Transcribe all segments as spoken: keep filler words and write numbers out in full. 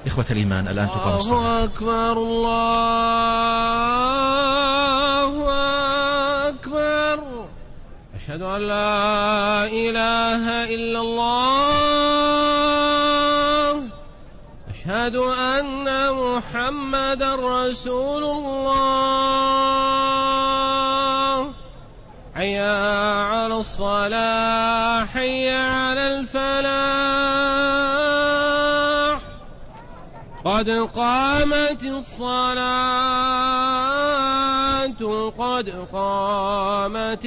إخوة الإيمان، الآن تقام الصلاة. الله أكبر الله أكبر. أشهد أن لا إله إلا الله. أشهد أن محمدا رسول الله. حي على الصلاة حي على الفلاح. قد قامت الصلاة قد قامت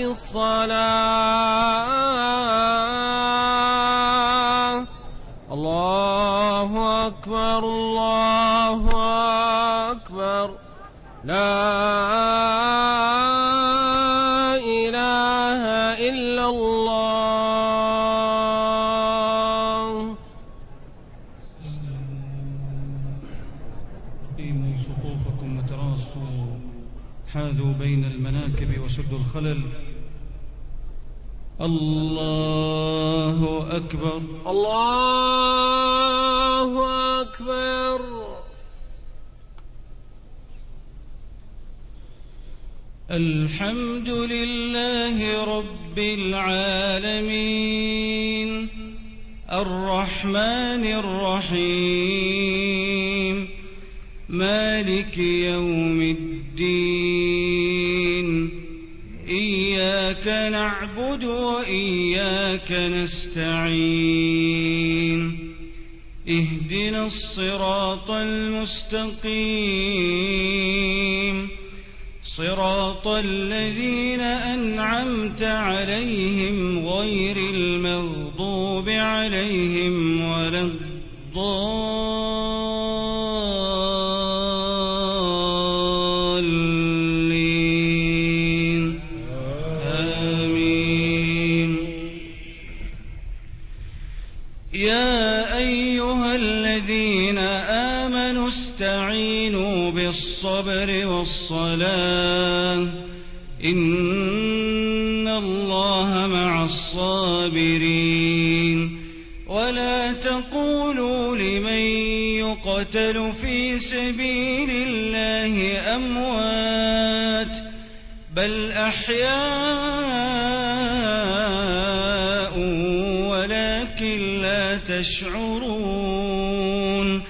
الصلاة. الله أكبر الله أكبر. لا إله إلا الله. قيموا صفوفكم وتراصوا، حاذوا بين المناكب وسدوا الخلل. الله أكبر الله أكبر. الحمد لله رب العالمين، الرحمن الرحيم، مالك يوم الدين. إياك نعبد وإياك نستعين. اهدنا الصراط المستقيم، صراط الذين أنعمت عليهم غير المغضوب عليهم ولا الضالين. آمين. يا أيها الذين آمنوا استعينوا بالصبر والصلاة، إن الله مع الصابرين. ولا تقولوا لمن يقتل في سبيل الله أموات، بل أحياء ولكن لا تشعرون.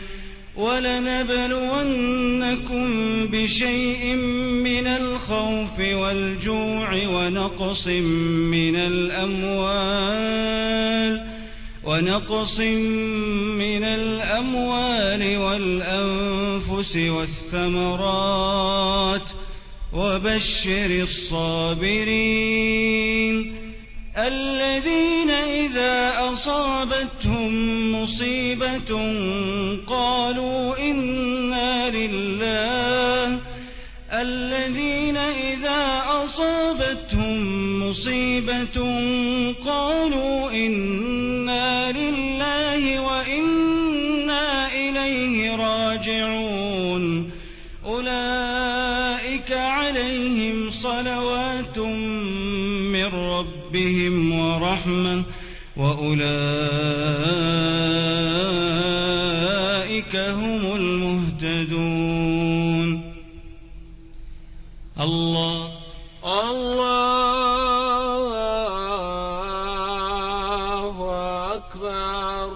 ولنبلونكم بشيء من الخوف والجوع ونقص من الأموال ونقص من الأموال والأنفس والثمرات، وبشر الصابرين الذين إذا أصابتهم مصيبة قالوا إنا لله الذين إذا أصابتهم مصيبة قالوا إنا لله وإنا إليه راجعون. أولئك عليهم صلوات من ربهم ورحمة، وأولئك هم المهتدون. الله الله أكبر.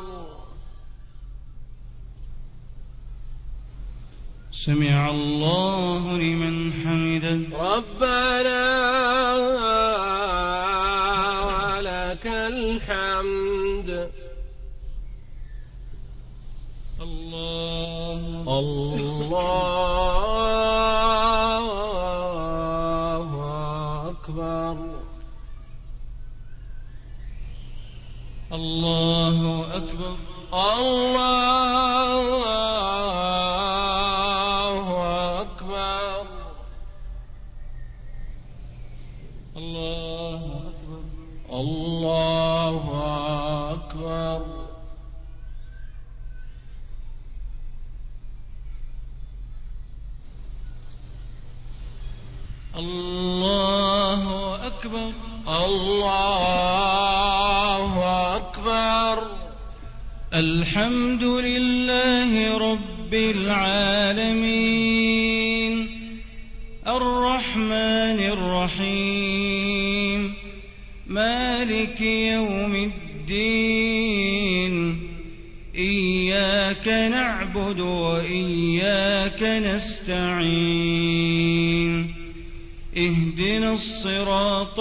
سمع الله لمن حمده. ربنا ولك الحمد. الله الله أكبر. الله أكبر. الله أكبر. الله أكبر. الله أكبر. الله أكبر. الله أكبر. الحمد الحمد لله رب العالمين الرحمن الرحيم مالك يوم الدين إياك نعبد وإياك نستعين اهدنا الصراط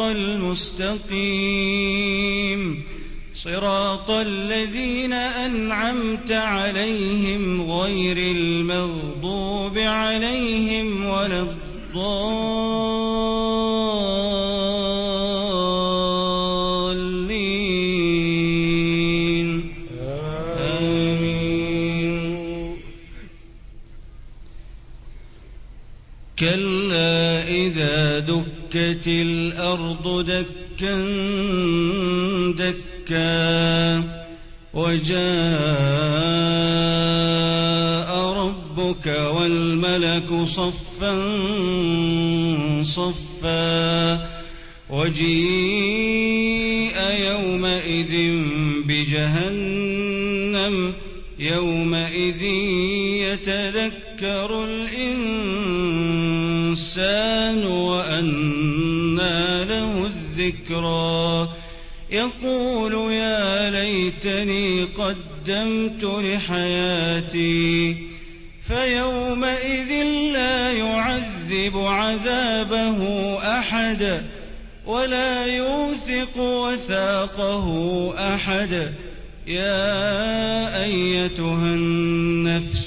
المستقيم صراط الذين أنعمت عليهم غير المغضوب عليهم ولا الضالين آمين. كلا إذا دكت الأرض دكا دكا وجاء ربك والملك صفا صفا وجيء يومئذ بجهنم يومئذ يتذكر الإنسان وأنى له الذكرى يقول يا ليتني قدمت لحياتي فيومئذ لا يعذب عذابه أحد ولا يوثق وثاقه أحد يا أيتها النفس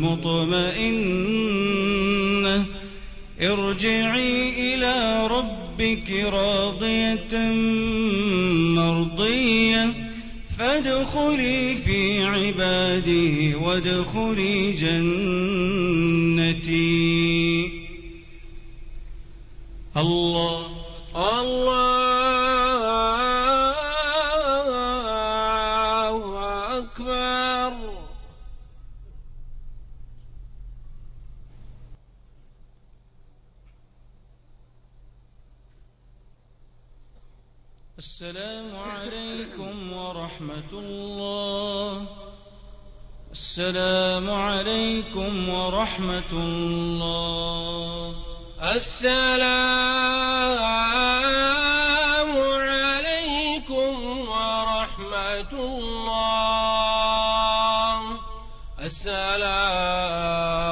المطمئنة ارجعي إلى ربك راضية مرضية فادخلي في عبادي وادخلي جنتي. الله الله أكبر. السلام عليكم ورحمة الله. السلام عليكم ورحمة الله. السلام عليكم ورحمة الله. السلام